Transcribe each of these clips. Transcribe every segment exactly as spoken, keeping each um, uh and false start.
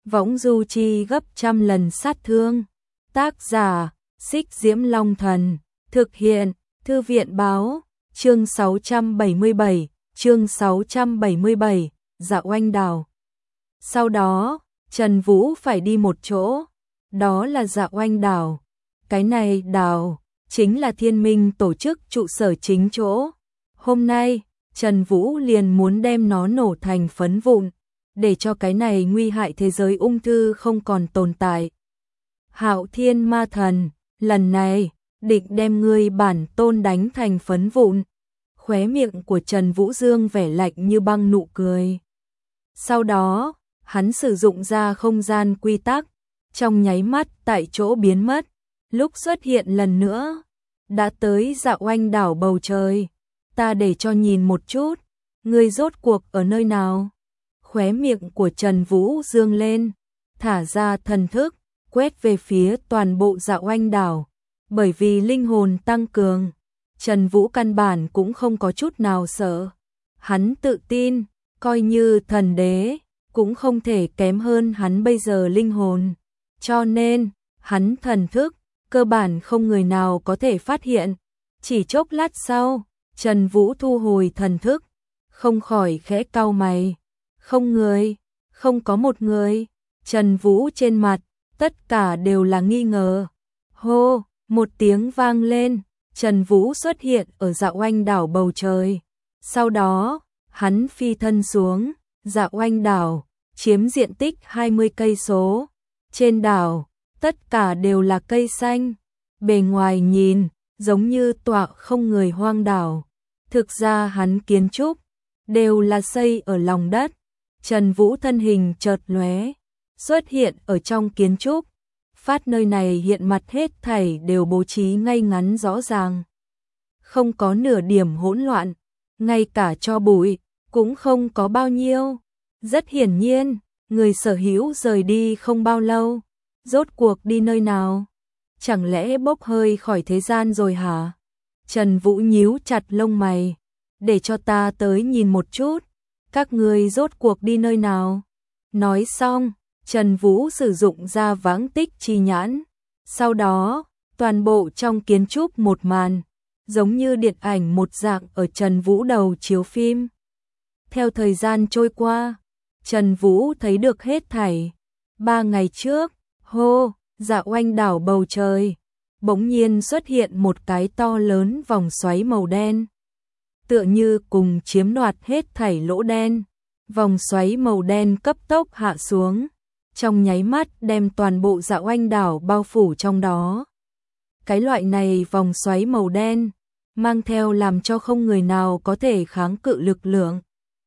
võng du chi gấp trăm lần sát thương. Tác giả, Xích Diễm Long Thần, thực hiện, Thư viện báo, chương sáu trăm bảy mươi bảy, chương sáu trăm bảy mươi bảy, Dạ Oanh Đảo. Sau đó, Trần Vũ phải đi một chỗ, đó là Dạ Oanh Đảo. Cái này đảo, chính là Thiên Minh tổ chức trụ sở chính chỗ. Hôm nay, Trần Vũ liền muốn đem nó nổ thành phấn vụn, để cho cái này nguy hại thế giới ung thư không còn tồn tại. Hạo Thiên Ma Thần, lần này, định đem ngươi bản tôn đánh thành phấn vụn. Khóe miệng của Trần Vũ Dương vẻ lạnh như băng nụ cười. Sau đó, hắn sử dụng ra không gian quy tắc, trong nháy mắt tại chỗ biến mất, lúc xuất hiện lần nữa, đã tới Dạ Oanh Đảo bầu trời. Ta để cho nhìn một chút, ngươi rốt cuộc ở nơi nào? Khóe miệng của Trần Vũ dương lên, thả ra thần thức, quét về phía toàn bộ Dạ Oanh Đảo. Bởi vì linh hồn tăng cường, Trần Vũ căn bản cũng không có chút nào sợ. Hắn tự tin, coi như thần đế, cũng không thể kém hơn hắn bây giờ linh hồn. Cho nên, hắn thần thức, cơ bản không người nào có thể phát hiện. Chỉ chốc lát sau, Trần Vũ thu hồi thần thức, không khỏi khẽ cau mày. Không người, không có một người. Trần Vũ trên mặt, tất cả đều là nghi ngờ. Hô, một tiếng vang lên, Trần Vũ xuất hiện ở Dạ Oanh Đảo bầu trời. Sau đó, hắn phi thân xuống, Dạ Oanh Đảo, chiếm diện tích hai mươi cây số. Trên đảo, tất cả đều là cây xanh. Bề ngoài nhìn, giống như tọa không người hoang đảo. Thực ra hắn kiến trúc, đều là xây ở lòng đất. Trần Vũ thân hình chợt lóe, xuất hiện ở trong kiến trúc. Phát nơi này hiện mặt hết thảy đều bố trí ngay ngắn rõ ràng. Không có nửa điểm hỗn loạn, ngay cả cho bụi, cũng không có bao nhiêu. Rất hiển nhiên, người sở hữu rời đi không bao lâu. Rốt cuộc đi nơi nào? Chẳng lẽ bốc hơi khỏi thế gian rồi hả? Trần Vũ nhíu chặt lông mày, để cho ta tới nhìn một chút. Các ngươi rốt cuộc đi nơi nào? Nói xong, Trần Vũ sử dụng ra vãng tích chi nhãn. Sau đó, toàn bộ trong kiến trúc một màn, giống như điện ảnh một dạng ở Trần Vũ đầu chiếu phim. Theo thời gian trôi qua, Trần Vũ thấy được hết thảy. Ba ngày trước, hô, Dạ Oanh Đảo bầu trời, bỗng nhiên xuất hiện một cái to lớn vòng xoáy màu đen. Tựa như cùng chiếm đoạt hết thảy lỗ đen. Vòng xoáy màu đen cấp tốc hạ xuống, trong nháy mắt đem toàn bộ Dạ Oanh Đảo bao phủ trong đó. Cái loại này vòng xoáy màu đen, mang theo làm cho không người nào có thể kháng cự lực lượng.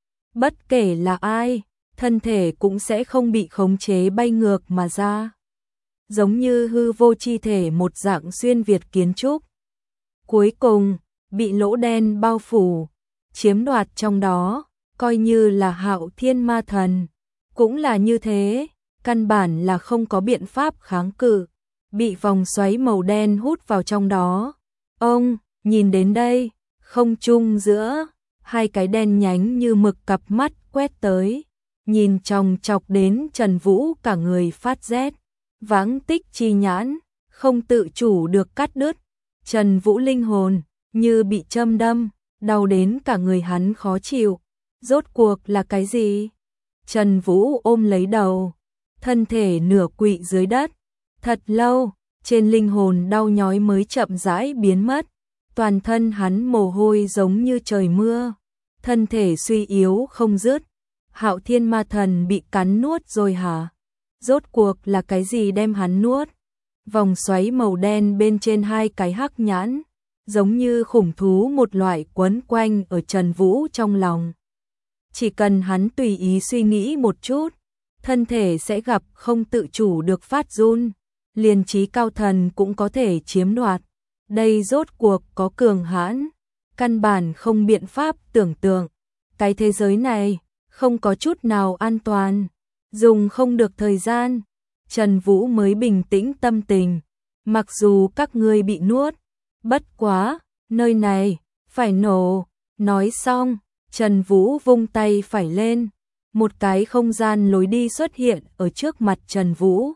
Bất kể là ai, thân thể cũng sẽ không bị khống chế bay ngược mà ra. Giống như hư vô chi thể một dạng xuyên việt kiến trúc. Cuối cùng, bị lỗ đen bao phủ, chiếm đoạt trong đó, coi như là Hạo Thiên Ma Thần. Cũng là như thế, căn bản là không có biện pháp kháng cự, bị vòng xoáy màu đen hút vào trong đó. Ông, nhìn đến đây, không trung giữa, hai cái đen nhánh như mực cặp mắt quét tới, nhìn chòng chọc đến Trần Vũ cả người phát rét. Vãng tích chi nhãn, không tự chủ được cắt đứt. Trần Vũ linh hồn, như bị châm đâm, đau đến cả người hắn khó chịu. Rốt cuộc là cái gì? Trần Vũ ôm lấy đầu, thân thể nửa quỵ dưới đất. Thật lâu, trên linh hồn đau nhói mới chậm rãi biến mất. Toàn thân hắn mồ hôi giống như trời mưa, thân thể suy yếu không dứt. Hạo Thiên Ma Thần bị cắn nuốt rồi hả? Rốt cuộc là cái gì đem hắn nuốt? Vòng xoáy màu đen bên trên hai cái hắc nhãn, giống như khủng thú một loại quấn quanh ở Trần Vũ trong lòng. Chỉ cần hắn tùy ý suy nghĩ một chút, thân thể sẽ gặp không tự chủ được phát run, liền trí cao thần cũng có thể chiếm đoạt. Đây rốt cuộc có cường hãn, căn bản không biện pháp tưởng tượng. Cái thế giới này, không có chút nào an toàn. Dùng không được thời gian, Trần Vũ mới bình tĩnh tâm tình. Mặc dù các ngươi bị nuốt, bất quá, nơi này, phải nổ. Nói xong, Trần Vũ vung tay phải lên, một cái không gian lối đi xuất hiện ở trước mặt Trần Vũ.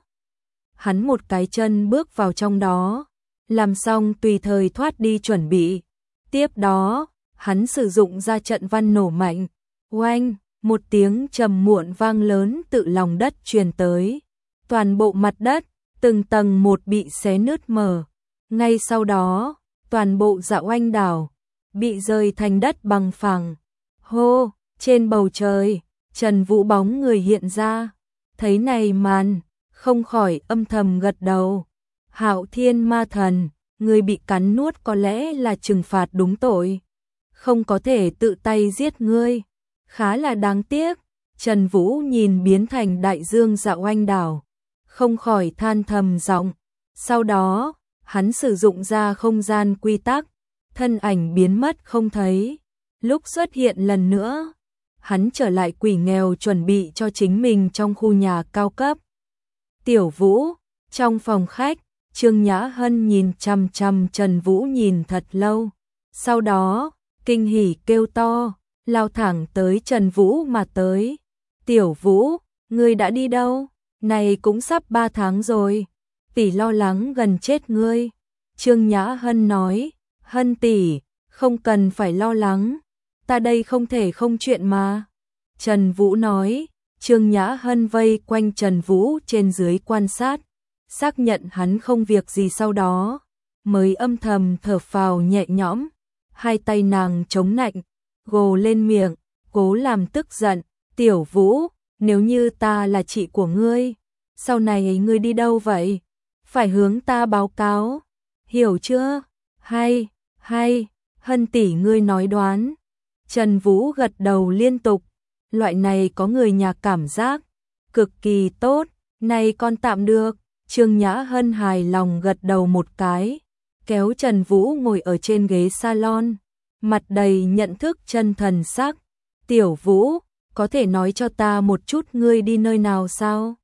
Hắn một cái chân bước vào trong đó, làm xong tùy thời thoát đi chuẩn bị. Tiếp đó, hắn sử dụng ra trận văn nổ mạnh, oanh, một tiếng trầm muộn vang lớn tự lòng đất truyền tới. Toàn bộ mặt đất, từng tầng một bị xé nứt mở. Ngay sau đó, toàn bộ Dạ Oanh đảo bị rơi thành đất bằng phẳng. Hô, trên bầu trời, Trần Vũ bóng người hiện ra. Thấy này màn, không khỏi âm thầm gật đầu. Hạo Thiên Ma Thần, người bị cắn nuốt có lẽ là trừng phạt đúng tội. Không có thể tự tay giết ngươi. Khá là đáng tiếc. Trần Vũ nhìn biến thành đại dương Dạ Oanh đảo, không khỏi than thầm giọng. Sau đó, hắn sử dụng ra không gian quy tắc, thân ảnh biến mất không thấy. Lúc xuất hiện lần nữa, hắn trở lại quỷ nghèo chuẩn bị cho chính mình trong khu nhà cao cấp. Tiểu Vũ, trong phòng khách, Trương Nhã Hân nhìn chằm chằm Trần Vũ nhìn thật lâu. Sau đó, kinh hỉ kêu to, lao thẳng tới Trần Vũ mà tới. Tiểu Vũ, ngươi đã đi đâu? Này cũng sắp ba tháng rồi. Tỷ lo lắng gần chết ngươi. Trương Nhã Hân nói, Hân tỷ, không cần phải lo lắng. Ta đây không thể không chuyện mà. Trần Vũ nói, Trương Nhã Hân vây quanh Trần Vũ trên dưới quan sát, xác nhận hắn không việc gì sau đó, mới âm thầm thở phào nhẹ nhõm. Hai tay nàng chống nạnh, gồ lên miệng, cố làm tức giận. Tiểu Vũ, nếu như ta là chị của ngươi, sau này ngươi đi đâu vậy? Phải hướng ta báo cáo, hiểu chưa? Hay, hay, Hân tỷ ngươi nói đoán. Trần Vũ gật đầu liên tục, loại này có người nhà cảm giác, cực kỳ tốt, này con tạm được. Trương Nhã Hân hài lòng gật đầu một cái, kéo Trần Vũ ngồi ở trên ghế salon, mặt đầy nhận thức chân thần sắc. Tiểu Vũ, có thể nói cho ta một chút ngươi đi nơi nào sao?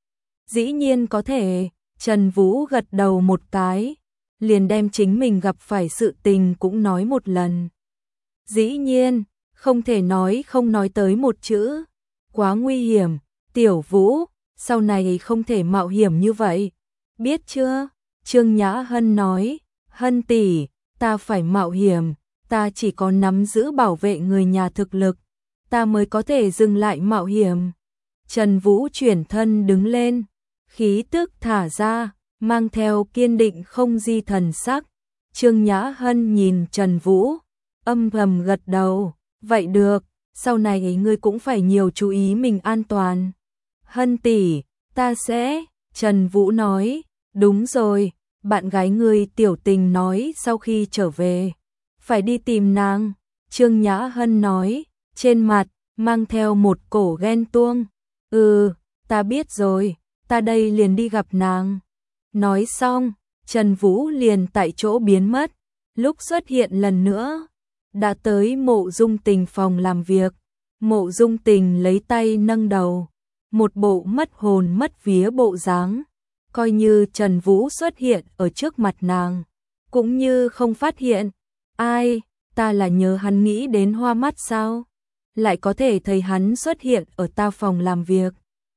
Dĩ nhiên có thể. Trần Vũ gật đầu một cái, liền đem chính mình gặp phải sự tình cũng nói một lần. Dĩ nhiên, không thể nói không nói tới một chữ. Quá nguy hiểm, Tiểu Vũ, sau này không thể mạo hiểm như vậy. Biết chưa? Trương Nhã Hân nói, Hân tỷ, ta phải mạo hiểm, ta chỉ có nắm giữ bảo vệ người nhà thực lực, ta mới có thể dừng lại mạo hiểm. Trần Vũ chuyển thân đứng lên, khí tức thả ra, mang theo kiên định không di thần sắc. Trương Nhã Hân nhìn Trần Vũ, âm thầm gật đầu, vậy được, sau này ngươi cũng phải nhiều chú ý mình an toàn. Hân tỷ, ta sẽ, Trần Vũ nói, đúng rồi, bạn gái ngươi Tiểu Tình nói sau khi trở về, phải đi tìm nàng. Trương Nhã Hân nói, trên mặt, mang theo một cổ ghen tuông. Ừ, ta biết rồi, ta đây liền đi gặp nàng. Nói xong, Trần Vũ liền tại chỗ biến mất, lúc xuất hiện lần nữa, đã tới Mộ Dung Tình phòng làm việc. Mộ Dung Tình lấy tay nâng đầu, một bộ mất hồn mất vía bộ dáng, coi như Trần Vũ xuất hiện ở trước mặt nàng, cũng như không phát hiện. Ai, ta là nhớ hắn nghĩ đến hoa mắt sao? Lại có thể thấy hắn xuất hiện ở ta phòng làm việc.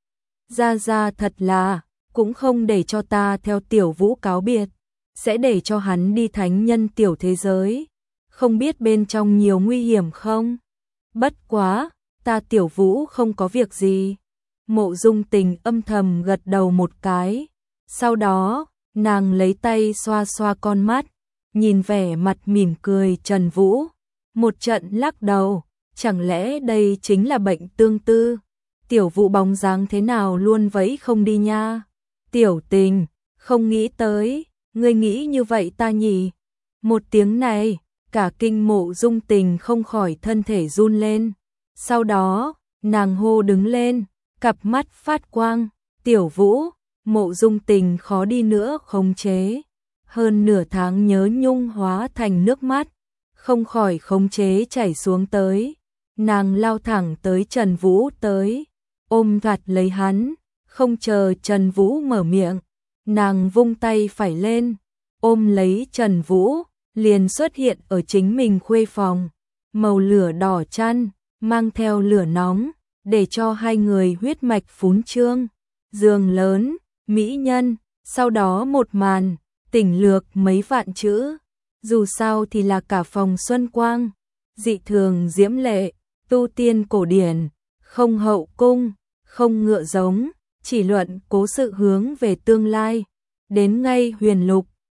Ra ra thật là, cũng không để cho ta theo Tiểu Vũ cáo biệt, sẽ để cho hắn đi thánh nhân tiểu thế giới. Không biết bên trong nhiều nguy hiểm không? Bất quá, ta Tiểu Vũ không có việc gì. Mộ Dung Tình âm thầm gật đầu một cái. Sau đó, nàng lấy tay xoa xoa con mắt, nhìn vẻ mặt mỉm cười Trần Vũ, một trận lắc đầu, chẳng lẽ đây chính là bệnh tương tư? Tiểu Vũ bóng dáng thế nào luôn vẫy không đi nha. Tiểu Tình, không nghĩ tới, ngươi nghĩ như vậy ta nhỉ? Một tiếng này, cả kinh Mộ Dung Tình không khỏi thân thể run lên. Sau đó, nàng hô đứng lên, cặp mắt phát quang. Tiểu Vũ, Mộ Dung Tình khó đi nữa khống chế. Hơn nửa tháng nhớ nhung hóa thành nước mắt, không khỏi khống chế chảy xuống tới. Nàng lao thẳng tới Trần Vũ tới, ôm gạt lấy hắn, không chờ Trần Vũ mở miệng. Nàng vung tay phải lên, ôm lấy Trần Vũ, liền xuất hiện ở chính mình khuê phòng. Màu lửa đỏ chăn, mang theo lửa nóng, để cho hai người huyết mạch phún trương. Giường lớn, mỹ nhân, sau đó một màn, tỉnh lược mấy vạn chữ. Dù sao thì là cả phòng xuân quang, dị thường diễm lệ, tu tiên cổ điển, không hậu cung, không ngựa giống, chỉ luận cố sự hướng về tương lai. Đến ngay huyền lục,